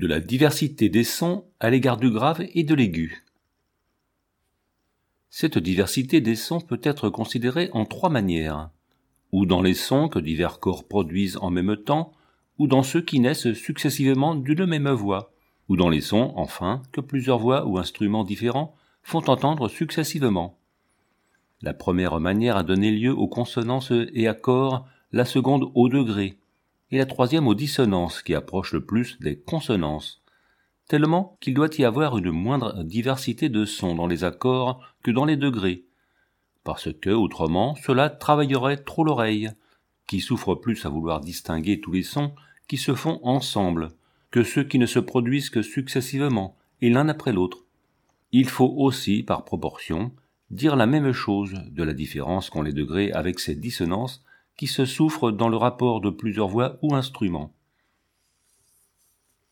de la diversité des sons à l'égard du grave et de l'aigu. Cette diversité des sons peut être considérée en trois manières, ou dans les sons que divers corps produisent en même temps, ou dans ceux qui naissent successivement d'une même voix, ou dans les sons, enfin, que plusieurs voix ou instruments différents font entendre successivement. La première manière a donné lieu aux consonances et accords, la seconde au degré, et la troisième aux dissonances qui approchent le plus des consonances, tellement qu'il doit y avoir une moindre diversité de sons dans les accords que dans les degrés, parce que, autrement, cela travaillerait trop l'oreille, qui souffre plus à vouloir distinguer tous les sons qui se font ensemble, que ceux qui ne se produisent que successivement, et l'un après l'autre. Il faut aussi, par proportion, dire la même chose de la différence qu'ont les degrés avec ces dissonances qui se souffrent dans le rapport de plusieurs voix ou instruments.